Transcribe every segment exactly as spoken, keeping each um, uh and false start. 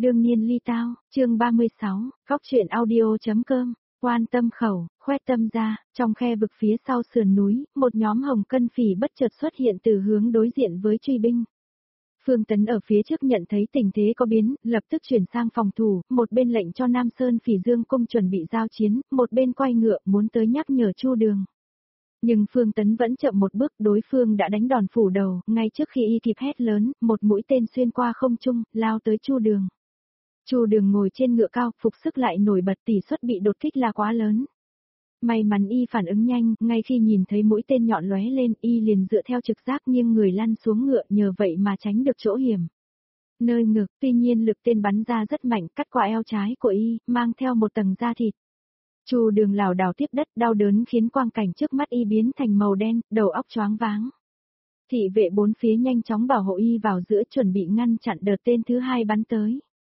Đương nhiên ly tao, chương ba mươi sáu, góc truyện audio.com, quan tâm khẩu, khoét tâm ra, trong khe vực phía sau sườn núi, một nhóm hồng cân phỉ bất chợt xuất hiện từ hướng đối diện với truy binh. Phương Tấn ở phía trước nhận thấy tình thế có biến, lập tức chuyển sang phòng thủ, một bên lệnh cho Nam Sơn Phỉ Dương cung chuẩn bị giao chiến, một bên quay ngựa muốn tới nhắc nhở Chu Đường. Nhưng Phương Tấn vẫn chậm một bước, đối phương đã đánh đòn phủ đầu, ngay trước khi y kịp hét lớn, một mũi tên xuyên qua không trung, lao tới Chu Đường. Chu Đường ngồi trên ngựa cao, phục sức lại nổi bật, tỷ suất bị đột kích là quá lớn. May mắn y phản ứng nhanh, ngay khi nhìn thấy mũi tên nhọn lóe lên, y liền dựa theo trực giác nghiêng người lăn xuống ngựa, nhờ vậy mà tránh được chỗ hiểm. Nơi ngực, tuy nhiên lực tên bắn ra rất mạnh, cắt qua eo trái của y, mang theo một tầng da thịt. Chu Đường lảo đảo tiếp đất, đau đớn khiến quang cảnh trước mắt y biến thành màu đen, đầu óc choáng váng. Thị vệ bốn phía nhanh chóng bảo hộ y vào giữa, chuẩn bị ngăn chặn đợt tên thứ hai bắn tới.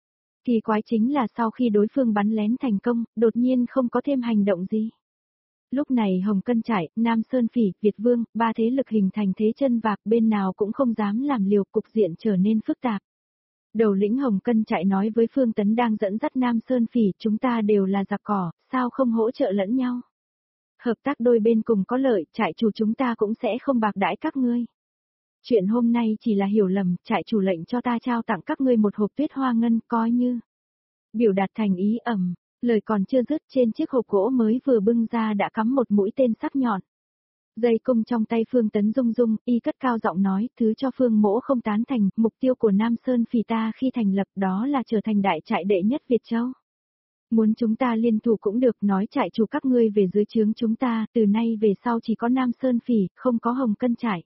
Kỳ quái chính là sau khi đối phương bắn lén thành công, đột nhiên không có thêm hành động gì. Lúc này Hồng Cân Trại, Nam Sơn Phỉ, Việt Vương, ba thế lực hình thành thế chân vạc, bên nào cũng không dám làm liều, cục diện trở nên phức tạp. Đầu lĩnh Hồng Cân Trại nói với Phương Tấn đang dẫn dắt Nam Sơn Phỉ, chúng ta đều là giặc cỏ, sao không hỗ trợ lẫn nhau? Hợp tác đôi bên cùng có lợi, trại chủ chúng ta cũng sẽ không bạc đãi các ngươi. Chuyện hôm nay chỉ là hiểu lầm, trại chủ lệnh cho ta trao tặng các ngươi một hộp tuyết hoa ngân, coi như biểu đạt thành ý ẩm. Lời còn chưa dứt, trên chiếc hộp gỗ mới vừa bưng ra đã cắm một mũi tên sắc nhọn. Dây cung trong tay Phương Tấn rung rung, y cất cao giọng nói, thứ cho Phương mỗ không tán thành, mục tiêu của Nam Sơn Phỉ ta khi thành lập đó là trở thành đại trại đệ nhất Việt Châu. Muốn chúng ta liên thủ cũng được, nói trại chủ các ngươi về dưới trướng chúng ta, từ nay về sau chỉ có Nam Sơn Phỉ, không có Hồng Cân Trại.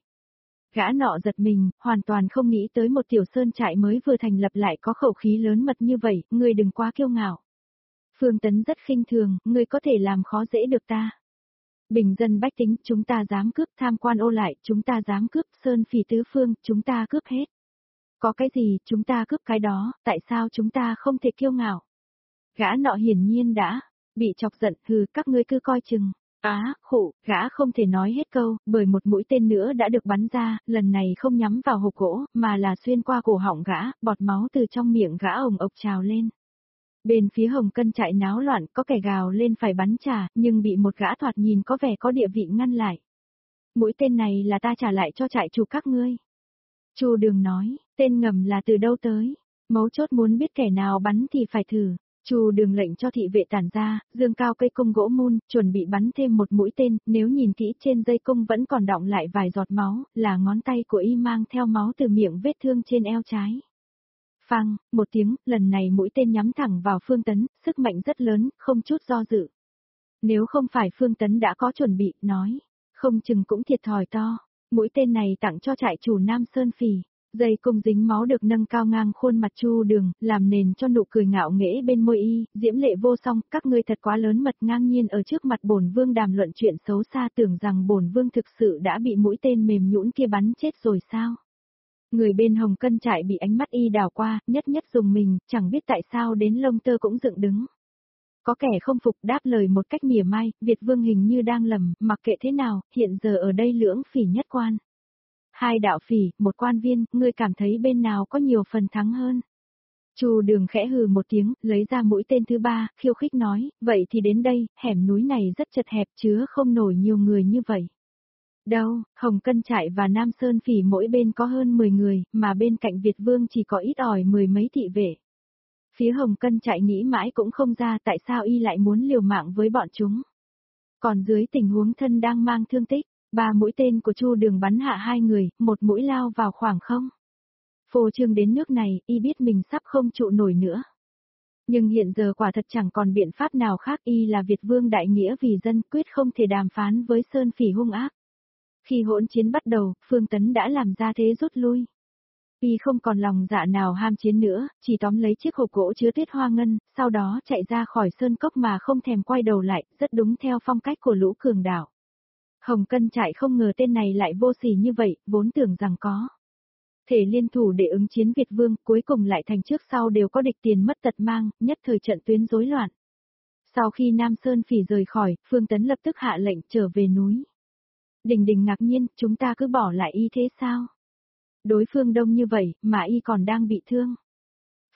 Gã nọ giật mình, hoàn toàn không nghĩ tới một tiểu sơn trại mới vừa thành lập lại có khẩu khí lớn mật như vậy, ngươi đừng quá kiêu ngạo. Phương Tấn rất khinh thường, ngươi có thể làm khó dễ được ta. Bình dân bách tính, chúng ta dám cướp, tham quan ô lại, chúng ta dám cướp, Sơn Phỉ tứ phương, chúng ta cướp hết. Có cái gì, chúng ta cướp cái đó, tại sao chúng ta không thể kiêu ngạo? Gã nọ hiển nhiên đã bị chọc giận, hừ, các ngươi cứ coi chừng. Á, à, khổ, gã không thể nói hết câu, bởi một mũi tên nữa đã được bắn ra, lần này không nhắm vào hộp gỗ, mà là xuyên qua cổ họng gã, bọt máu từ trong miệng gã ồng ộc trào lên. Bên phía Hồng Cân Trại náo loạn, có kẻ gào lên phải bắn trả, nhưng bị một gã thoạt nhìn có vẻ có địa vị ngăn lại. Mũi tên này là ta trả lại cho trại chủ các ngươi. Chu Đường nói, tên ngầm là từ đâu tới? Mấu chốt muốn biết kẻ nào bắn thì phải thử. Chu Đường lệnh cho thị vệ tản ra, dương cao cây cung gỗ mun, chuẩn bị bắn thêm một mũi tên, nếu nhìn kỹ trên dây cung vẫn còn đọng lại vài giọt máu, là ngón tay của y mang theo máu từ miệng vết thương trên eo trái. Phang, một tiếng, lần này mũi tên nhắm thẳng vào Phương Tấn, sức mạnh rất lớn, không chút do dự. Nếu không phải Phương Tấn đã có chuẩn bị, nói, không chừng cũng thiệt thòi to, mũi tên này tặng cho trại chủ Nam Sơn Phỉ. Dây cung dính máu được nâng cao ngang khuôn mặt Chu Đường, làm nền cho nụ cười ngạo nghễ bên môi y, diễm lệ vô song, các ngươi thật quá lớn mật, ngang nhiên ở trước mặt bổn vương đàm luận chuyện xấu xa, tưởng rằng bổn vương thực sự đã bị mũi tên mềm nhũn kia bắn chết rồi sao? Người bên Hồng Cân Trại bị ánh mắt y đảo qua, nhất nhất dùng mình, chẳng biết tại sao đến lông tơ cũng dựng đứng. Có kẻ không phục đáp lời một cách mỉa mai, Việt Vương hình như đang lầm, mặc kệ thế nào, hiện giờ ở đây lưỡng phỉ nhất quan. Hai đạo phỉ, một quan viên, ngươi cảm thấy bên nào có nhiều phần thắng hơn? Chu Đường khẽ hừ một tiếng, lấy ra mũi tên thứ ba, khiêu khích nói, vậy thì đến đây, hẻm núi này rất chật hẹp chứa không nổi nhiều người như vậy. Đâu, Hồng Cân Trại và Nam Sơn Phỉ mỗi bên có hơn mười người, mà bên cạnh Việt Vương chỉ có ít ỏi mười mấy thị vệ. Phía Hồng Cân Trại nghĩ mãi cũng không ra tại sao y lại muốn liều mạng với bọn chúng. Còn dưới tình huống thân đang mang thương tích, ba mũi tên của Chu Đường bắn hạ hai người, một mũi lao vào khoảng không. Phô trương đến nước này, y biết mình sắp không trụ nổi nữa. Nhưng hiện giờ quả thật chẳng còn biện pháp nào khác, y là Việt Vương đại nghĩa vì dân, quyết không thể đàm phán với Sơn Phỉ hung ác. Khi hỗn chiến bắt đầu, Phương Tấn đã làm ra thế rút lui. Y không còn lòng dạ nào ham chiến nữa, chỉ tóm lấy chiếc hộp gỗ chứa tuyết hoa ngân, sau đó chạy ra khỏi sơn cốc mà không thèm quay đầu lại, rất đúng theo phong cách của lũ cường đảo. Hồng Cân Trại không ngờ tên này lại vô sỉ như vậy, vốn tưởng rằng có thể liên thủ để ứng chiến Việt Vương, cuối cùng lại thành trước sau đều có địch tiền mất tật mang, nhất thời trận tuyến rối loạn. Sau khi Nam Sơn Phỉ rời khỏi, Phương Tấn lập tức hạ lệnh trở về núi. Đình Đình ngạc nhiên, chúng ta cứ bỏ lại y thế sao? Đối phương đông như vậy, mà y còn đang bị thương.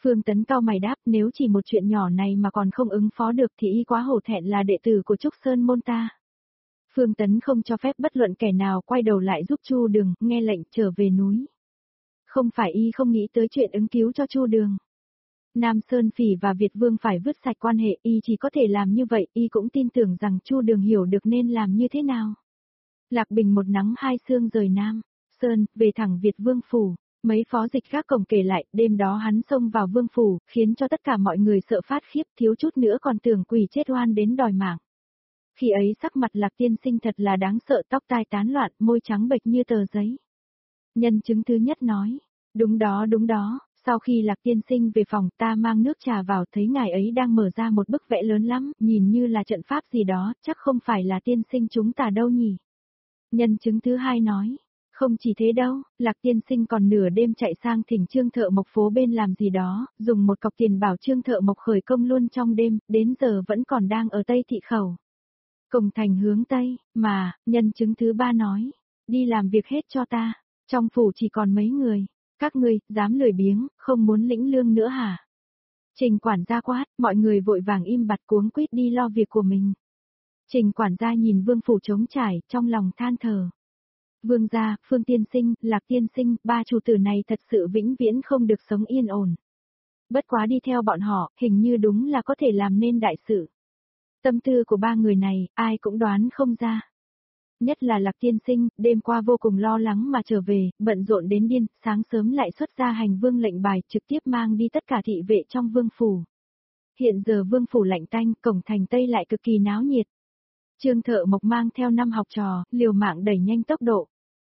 Phương Tấn cao mày đáp, nếu chỉ một chuyện nhỏ này mà còn không ứng phó được thì y quá hổ thẹn là đệ tử của Trúc Sơn môn ta. Phương Tấn không cho phép bất luận kẻ nào quay đầu lại giúp Chu Đường, nghe lệnh trở về núi. Không phải y không nghĩ tới chuyện ứng cứu cho Chu Đường. Nam Sơn Phỉ và Việt Vương phải vứt sạch quan hệ, y chỉ có thể làm như vậy, y cũng tin tưởng rằng Chu Đường hiểu được nên làm như thế nào. Lạc Bình một nắng hai sương rời Nam Sơn, về thẳng Việt Vương phủ. Mấy phó dịch gác cổng kể lại, đêm đó hắn xông vào vương phủ, khiến cho tất cả mọi người sợ phát khiếp, thiếu chút nữa còn tưởng quỷ chết oan đến đòi mạng. Khi ấy sắc mặt Lạc tiên sinh thật là đáng sợ, tóc tai tán loạn, môi trắng bệch như tờ giấy. Nhân chứng thứ nhất nói, đúng đó đúng đó, sau khi Lạc tiên sinh về phòng ta mang nước trà vào thấy ngài ấy đang mở ra một bức vẽ lớn lắm, nhìn như là trận pháp gì đó, chắc không phải là tiên sinh chúng ta đâu nhỉ. Nhân chứng thứ hai nói, không chỉ thế đâu, Lạc tiên sinh còn nửa đêm chạy sang thỉnh Trương Thợ Mộc phố bên làm gì đó, dùng một cọc tiền bảo Trương Thợ Mộc khởi công luôn trong đêm, đến giờ vẫn còn đang ở Tây Thị Khẩu. Cổng thành hướng Tây, mà, nhân chứng thứ ba nói, đi làm việc hết cho ta, trong phủ chỉ còn mấy người, các ngươi, dám lười biếng, không muốn lĩnh lương nữa hả? Trình quản gia quát, mọi người vội vàng im bặt cuống quýt đi lo việc của mình. Trình quản gia nhìn vương phủ trống trải, trong lòng than thở. Vương gia, Phương tiên sinh, Lạc tiên sinh, ba chủ tử này thật sự vĩnh viễn không được sống yên ổn. Bất quá đi theo bọn họ, hình như đúng là có thể làm nên đại sự. Tâm tư của ba người này, ai cũng đoán không ra. Nhất là Lạc tiên sinh, đêm qua vô cùng lo lắng mà trở về, bận rộn đến điên, sáng sớm lại xuất ra hành vương lệnh bài, trực tiếp mang đi tất cả thị vệ trong vương phủ. Hiện giờ vương phủ lạnh tanh, cổng thành Tây lại cực kỳ náo nhiệt. Trương Thợ Mộc mang theo năm học trò, liều mạng đẩy nhanh tốc độ.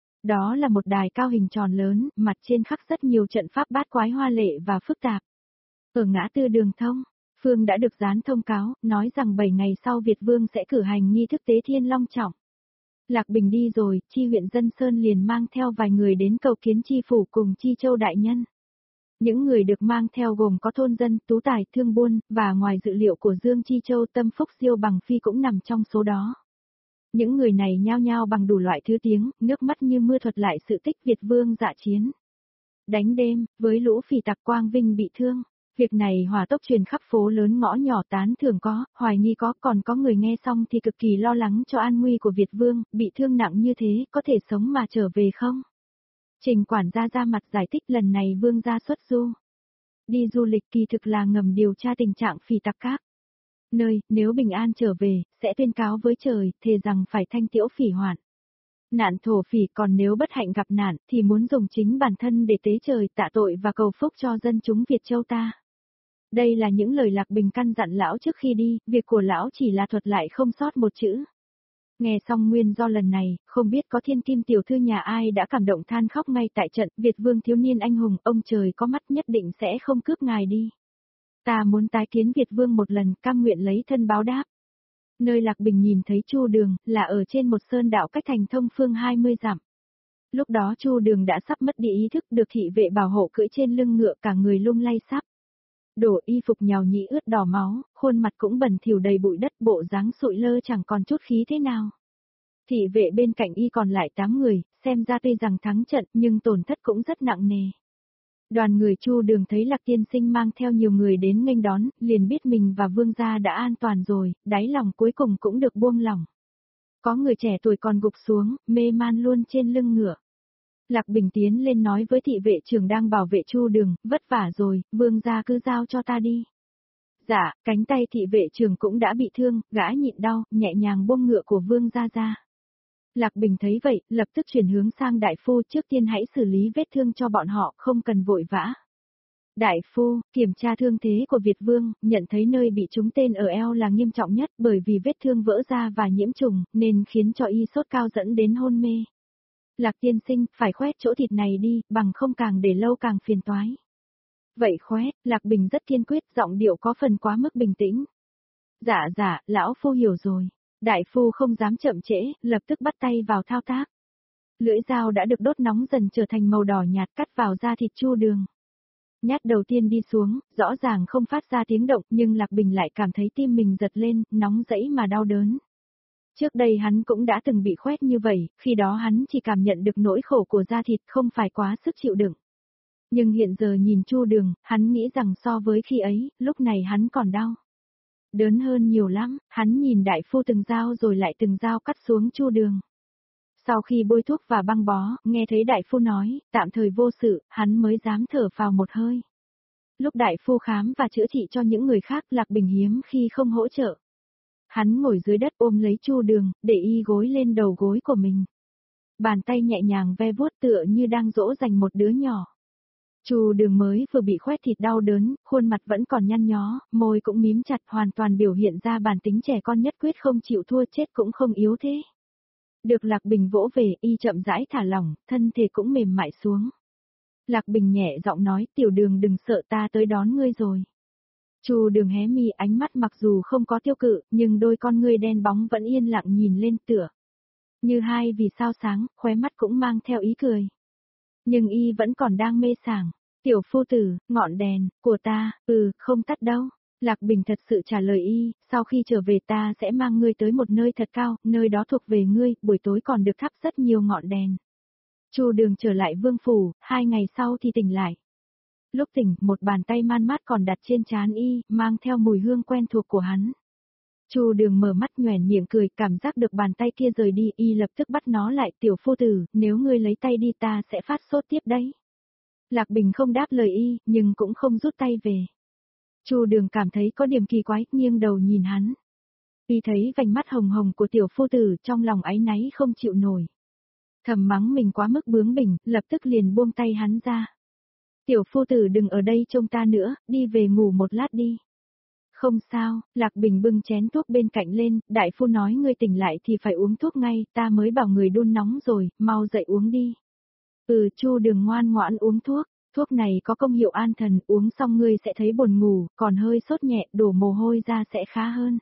Đó là một đài cao hình tròn lớn, mặt trên khắc rất nhiều trận pháp bát quái hoa lệ và phức tạp. Ở ngã tư Đường Thông, Phương đã được dán thông cáo, nói rằng bảy ngày sau Việt Vương sẽ cử hành nghi thức tế thiên long trọng. Lạc Bình đi rồi, Chi huyện Dân Sơn liền mang theo vài người đến cầu kiến Chi phủ cùng Chi Châu đại nhân. Những người được mang theo gồm có thôn dân, tú tài, thương buôn, và ngoài dự liệu của Dương Chi Châu Tâm Phúc Diêu Bằng Phi cũng nằm trong số đó. Những người này nhao nhao bằng đủ loại thứ tiếng, nước mắt như mưa thuật lại sự tích Việt Vương dạ chiến. Đánh đêm, với lũ phỉ tặc Quang Vinh bị thương. Việc này hỏa tốc truyền khắp phố lớn ngõ nhỏ, tán thưởng có, hoài nghi có, còn có người nghe xong thì cực kỳ lo lắng cho an nguy của Việt Vương, bị thương nặng như thế, có thể sống mà trở về không? Trình quản gia ra mặt giải thích lần này Vương gia xuất du. Đi du lịch kỳ thực là ngầm điều tra tình trạng phỉ tặc các nơi, nếu bình an trở về, sẽ tuyên cáo với trời, thề rằng phải thanh tiễu phỉ hoạn. Nạn thổ phỉ, còn nếu bất hạnh gặp nạn, thì muốn dùng chính bản thân để tế trời tạ tội và cầu phúc cho dân chúng Việt Châu ta. Đây là những lời Lạc Bình căn dặn lão trước khi đi, việc của lão chỉ là thuật lại không sót một chữ. Nghe xong nguyên do lần này, không biết có thiên kim tiểu thư nhà ai đã cảm động than khóc ngay tại trận, Việt Vương thiếu niên anh hùng, ông trời có mắt nhất định sẽ không cướp ngài đi. Ta muốn tái kiến Việt Vương một lần, cam nguyện lấy thân báo đáp. Nơi Lạc Bình nhìn thấy Chu Đường, là ở trên một sơn đạo cách thành Thông Phương hai mươi dặm. Lúc đó Chu Đường đã sắp mất đi ý thức, được thị vệ bảo hộ cưỡi trên lưng ngựa, cả người lung lay sắp. Đổ y phục nhào nhĩ ướt đỏ máu, khuôn mặt cũng bẩn thỉu đầy bụi đất, bộ dáng sụi lơ chẳng còn chút khí thế nào. Thị vệ bên cạnh y còn lại tám người, xem ra tuy rằng thắng trận nhưng tổn thất cũng rất nặng nề. Đoàn người Chu Đường thấy Lạc tiên sinh mang theo nhiều người đến nghênh đón, liền biết mình và Vương gia đã an toàn rồi, đáy lòng cuối cùng cũng được buông lỏng. Có người trẻ tuổi còn gục xuống, mê man luôn trên lưng ngựa. Lạc Bình tiến lên nói với thị vệ trưởng đang bảo vệ Chu Đường, vất vả rồi, Vương gia cứ giao cho ta đi. Dạ, cánh tay thị vệ trưởng cũng đã bị thương, gã nhịn đau, nhẹ nhàng buông ngựa của Vương gia ra. Lạc Bình thấy vậy, lập tức chuyển hướng sang đại phu, trước tiên hãy xử lý vết thương cho bọn họ, không cần vội vã. Đại phu, kiểm tra thương thế của Việt Vương, nhận thấy nơi bị trúng tên ở eo là nghiêm trọng nhất, bởi vì vết thương vỡ ra và nhiễm trùng, nên khiến cho y sốt cao dẫn đến hôn mê. Lạc tiên sinh, phải khoét chỗ thịt này đi, bằng không càng để lâu càng phiền toái. Vậy khoét, Lạc Bình rất kiên quyết, giọng điệu có phần quá mức bình tĩnh. Dạ dạ, lão phu hiểu rồi. Đại phu không dám chậm trễ, lập tức bắt tay vào thao tác. Lưỡi dao đã được đốt nóng dần trở thành màu đỏ nhạt, cắt vào da thịt Chu Đường. Nhát đầu tiên đi xuống, rõ ràng không phát ra tiếng động, nhưng Lạc Bình lại cảm thấy tim mình giật lên, nóng rẫy mà đau đớn. Trước đây hắn cũng đã từng bị khoét như vậy, khi đó hắn chỉ cảm nhận được nỗi khổ của da thịt, không phải quá sức chịu đựng. Nhưng hiện giờ nhìn Chu Đường, hắn nghĩ rằng so với khi ấy, lúc này hắn còn đau. Đớn hơn nhiều lắm, hắn nhìn đại phu từng dao rồi lại từng dao cắt xuống Chu Đường. Sau khi bôi thuốc và băng bó, nghe thấy đại phu nói, tạm thời vô sự, hắn mới dám thở vào một hơi. Lúc đại phu khám và chữa trị cho những người khác, Lạc Bình hiếm khi không hỗ trợ. Hắn ngồi dưới đất ôm lấy Chu Đường, để y gối lên đầu gối của mình. Bàn tay nhẹ nhàng ve vuốt tựa như đang dỗ dành một đứa nhỏ. Chu Đường mới vừa bị khoét thịt đau đớn, khuôn mặt vẫn còn nhăn nhó, môi cũng mím chặt, hoàn toàn biểu hiện ra bản tính trẻ con nhất quyết không chịu thua, chết cũng không yếu thế. Được Lạc Bình vỗ về, y chậm rãi thả lỏng, thân thể cũng mềm mại xuống. Lạc Bình nhẹ giọng nói, Tiểu Đường đừng sợ, ta tới đón ngươi rồi. Chu Đường hé mi, ánh mắt mặc dù không có tiêu cự, nhưng đôi con ngươi đen bóng vẫn yên lặng nhìn lên tựa. Như hai vì sao sáng, khóe mắt cũng mang theo ý cười. Nhưng y vẫn còn đang mê sảng. Tiểu phu tử, ngọn đèn, của ta, ừ, không tắt đâu. Lạc Bình thật sự trả lời y, sau khi trở về ta sẽ mang ngươi tới một nơi thật cao, nơi đó thuộc về ngươi, buổi tối còn được thắp rất nhiều ngọn đèn. Chu Đường trở lại vương phủ, hai ngày sau thì tỉnh lại. Lúc tỉnh, một bàn tay man mát còn đặt trên trán y, mang theo mùi hương quen thuộc của hắn. Chu Đường mở mắt nhoẻn miệng cười, cảm giác được bàn tay kia rời đi, y lập tức bắt nó lại, tiểu phu tử, nếu ngươi lấy tay đi ta sẽ phát sốt tiếp đấy. Lạc Bình không đáp lời y, nhưng cũng không rút tay về. Chu Đường cảm thấy có điểm kỳ quái, nghiêng đầu nhìn hắn. Y thấy vành mắt hồng hồng của tiểu phu tử, trong lòng áy náy không chịu nổi. Thầm mắng mình quá mức bướng bỉnh, lập tức liền buông tay hắn ra. Tiểu phu tử đừng ở đây trông ta nữa, đi về ngủ một lát đi. Không sao, Lạc Bình bưng chén thuốc bên cạnh lên, đại phu nói ngươi tỉnh lại thì phải uống thuốc ngay, ta mới bảo người đun nóng rồi, mau dậy uống đi. Ừ, Chu Đường ngoan ngoãn uống thuốc, thuốc này có công hiệu an thần, uống xong ngươi sẽ thấy buồn ngủ, còn hơi sốt nhẹ, đổ mồ hôi ra sẽ khá hơn.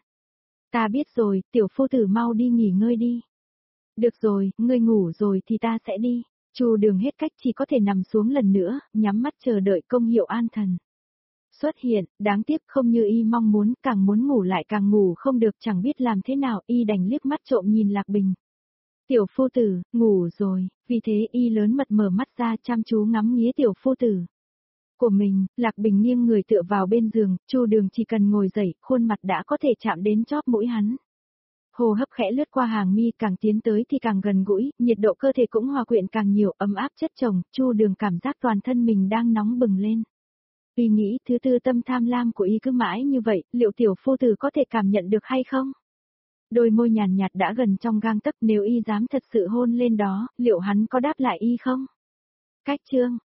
Ta biết rồi, tiểu phu tử mau đi nghỉ ngơi đi. Được rồi, ngươi ngủ rồi thì ta sẽ đi. Chu Đường hết cách chỉ có thể nằm xuống lần nữa, nhắm mắt chờ đợi công hiệu an thần xuất hiện, đáng tiếc không như y mong muốn, càng muốn ngủ lại càng ngủ không được, chẳng biết làm thế nào, y đành liếc mắt trộm nhìn Lạc Bình. Tiểu phu tử, ngủ rồi, vì thế y lớn mật mở mắt ra chăm chú ngắm nghía tiểu phu tử của mình. Lạc Bình nghiêng người tựa vào bên giường, Chu Đường chỉ cần ngồi dậy, khuôn mặt đã có thể chạm đến chóp mũi hắn. Hô hấp khẽ lướt qua hàng mi, càng tiến tới thì càng gần gũi, nhiệt độ cơ thể cũng hòa quyện càng nhiều, ấm áp chất chồng, Chu Đường cảm giác toàn thân mình đang nóng bừng lên. Y nghĩ thứ tư tâm tham lam của y cứ mãi như vậy, liệu tiểu phu tử có thể cảm nhận được hay không? Đôi môi nhàn nhạt đã gần trong gang tấc, nếu y dám thật sự hôn lên đó, liệu hắn có đáp lại y không? Cách chương